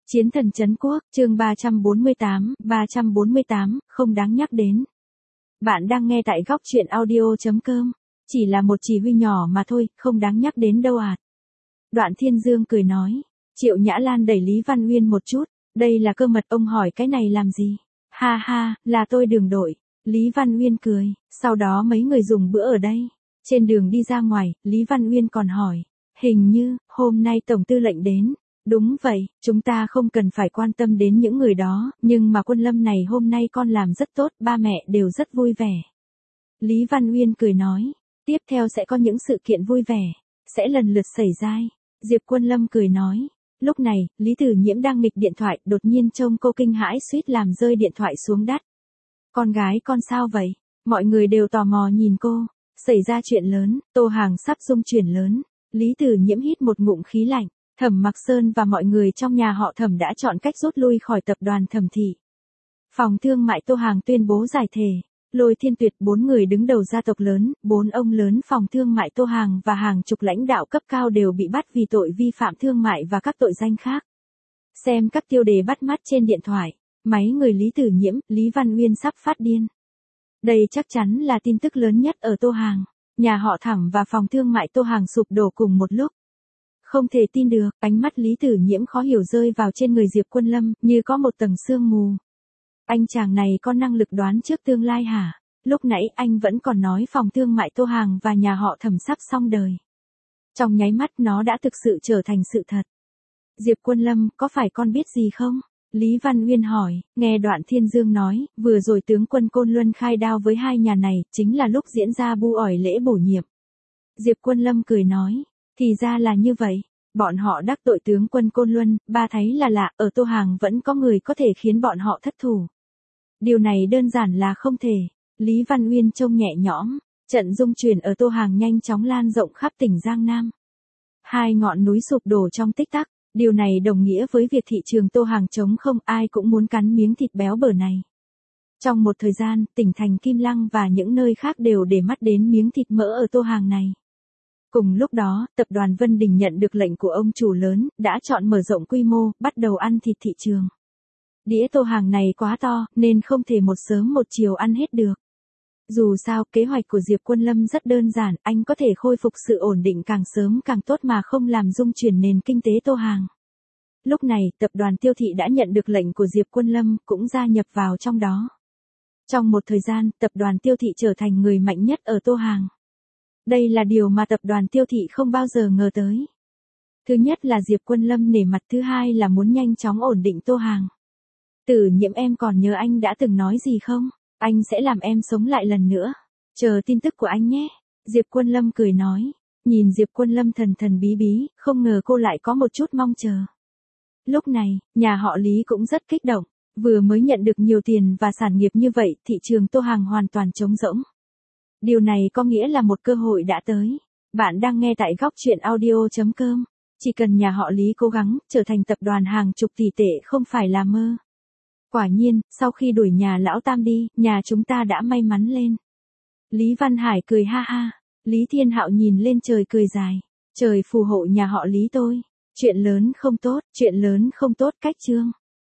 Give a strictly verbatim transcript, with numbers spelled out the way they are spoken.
Chiến thần trấn quốc, chương ba trăm bốn mươi tám, ba trăm bốn mươi tám, không đáng nhắc đến. Bạn đang nghe tại góc truyện audio chấm com, chỉ là một chỉ huy nhỏ mà thôi, không đáng nhắc đến đâu à. Đoạn Thiên Dương cười nói, Triệu Nhã Lan đẩy Lý Văn Uyên một chút, đây là cơ mật, ông hỏi cái này làm gì? Ha ha, là tôi đường đội. Lý Văn Uyên cười, sau đó mấy người dùng bữa ở đây. Trên đường đi ra ngoài, Lý Văn Uyên còn hỏi, hình như, hôm nay Tổng tư lệnh đến. Đúng vậy, chúng ta không cần phải quan tâm đến những người đó, nhưng mà Quân Lâm này hôm nay con làm rất tốt, ba mẹ đều rất vui vẻ. Lý Văn Uyên cười nói, tiếp theo sẽ có những sự kiện vui vẻ, sẽ lần lượt xảy ra. Diệp Quân Lâm cười nói, lúc này, Lý Tử Nhiễm đang nghịch điện thoại, đột nhiên trông cô kinh hãi suýt làm rơi điện thoại xuống đất. Con gái con sao vậy? Mọi người đều tò mò nhìn cô, xảy ra chuyện lớn, Tô Hàng sắp dung chuyển lớn. Lý Tử Nhiễm hít một ngụm khí lạnh. Thẩm Mặc Sơn và mọi người trong nhà họ Thẩm đã chọn cách rút lui khỏi tập đoàn Thẩm thị. Phòng thương mại Tô Hàng tuyên bố giải thể. Lôi Thiên Tuyệt, bốn người đứng đầu gia tộc lớn, bốn ông lớn phòng thương mại Tô Hàng và hàng chục lãnh đạo cấp cao đều bị bắt vì tội vi phạm thương mại và các tội danh khác. Xem các tiêu đề bắt mắt trên điện thoại, máy người Lý Tử Nhiễm, Lý Văn Uyên sắp phát điên. Đây chắc chắn là tin tức lớn nhất ở Tô Hàng. Nhà họ Thẩm và phòng thương mại Tô Hàng sụp đổ cùng một lúc. Không thể tin được, ánh mắt Lý Tử Nhiễm khó hiểu rơi vào trên người Diệp Quân Lâm, như có một tầng sương mù. Anh chàng này có năng lực đoán trước tương lai hả? Lúc nãy anh vẫn còn nói phòng thương mại Tô Hàng và nhà họ Thẩm sắp xong đời. Trong nháy mắt nó đã thực sự trở thành sự thật. Diệp Quân Lâm, có phải con biết gì không? Lý Văn Uyên hỏi, nghe Đoạn Thiên Dương nói, vừa rồi tướng quân Côn Luân khai đao với hai nhà này, chính là lúc diễn ra bu ỏi lễ bổ nhiệm. Diệp Quân Lâm cười nói, thì ra là như vậy. Bọn họ đắc tội tướng quân Côn Luân, ba thấy là lạ, ở Tô Hàng vẫn có người có thể khiến bọn họ thất thủ. Điều này đơn giản là không thể. Lý Văn Uyên trông nhẹ nhõm, trận dung chuyển ở Tô Hàng nhanh chóng lan rộng khắp tỉnh Giang Nam. Hai ngọn núi sụp đổ trong tích tắc, điều này đồng nghĩa với việc thị trường Tô Hàng trống không, ai cũng muốn cắn miếng thịt béo bở này. Trong một thời gian, tỉnh thành Kim Lăng và những nơi khác đều để mắt đến miếng thịt mỡ ở Tô Hàng này. Cùng lúc đó, tập đoàn Vân Đình nhận được lệnh của ông chủ lớn, đã chọn mở rộng quy mô, bắt đầu ăn thịt thị trường. Đĩa Tô Hàng này quá to, nên không thể một sớm một chiều ăn hết được. Dù sao, kế hoạch của Diệp Quân Lâm rất đơn giản, anh có thể khôi phục sự ổn định càng sớm càng tốt mà không làm rung chuyển nền kinh tế Tô Hàng. Lúc này, tập đoàn Tiêu Thị đã nhận được lệnh của Diệp Quân Lâm, cũng gia nhập vào trong đó. Trong một thời gian, tập đoàn Tiêu Thị trở thành người mạnh nhất ở Tô Hàng. Đây là điều mà tập đoàn Tiêu Thị không bao giờ ngờ tới. Thứ nhất là Diệp Quân Lâm nể mặt, thứ hai là muốn nhanh chóng ổn định Tô Hàng. Tử Nhiễm, em còn nhớ anh đã từng nói gì không? Anh sẽ làm em sống lại lần nữa. Chờ tin tức của anh nhé. Diệp Quân Lâm cười nói. Nhìn Diệp Quân Lâm thần thần bí bí, không ngờ cô lại có một chút mong chờ. Lúc này, nhà họ Lý cũng rất kích động. Vừa mới nhận được nhiều tiền và sản nghiệp như vậy, thị trường Tô Hàng hoàn toàn trống rỗng. Điều này có nghĩa là một cơ hội đã tới. Bạn đang nghe tại góc truyện audio chấm com. Chỉ cần nhà họ Lý cố gắng, trở thành tập đoàn hàng chục tỷ tệ không phải là mơ. Quả nhiên, sau khi đuổi nhà lão Tam đi, nhà chúng ta đã may mắn lên. Lý Văn Hải cười ha ha. Lý Thiên Hạo nhìn lên trời cười dài. Trời phù hộ nhà họ Lý tôi. Chuyện lớn không tốt, chuyện lớn không tốt cách chương.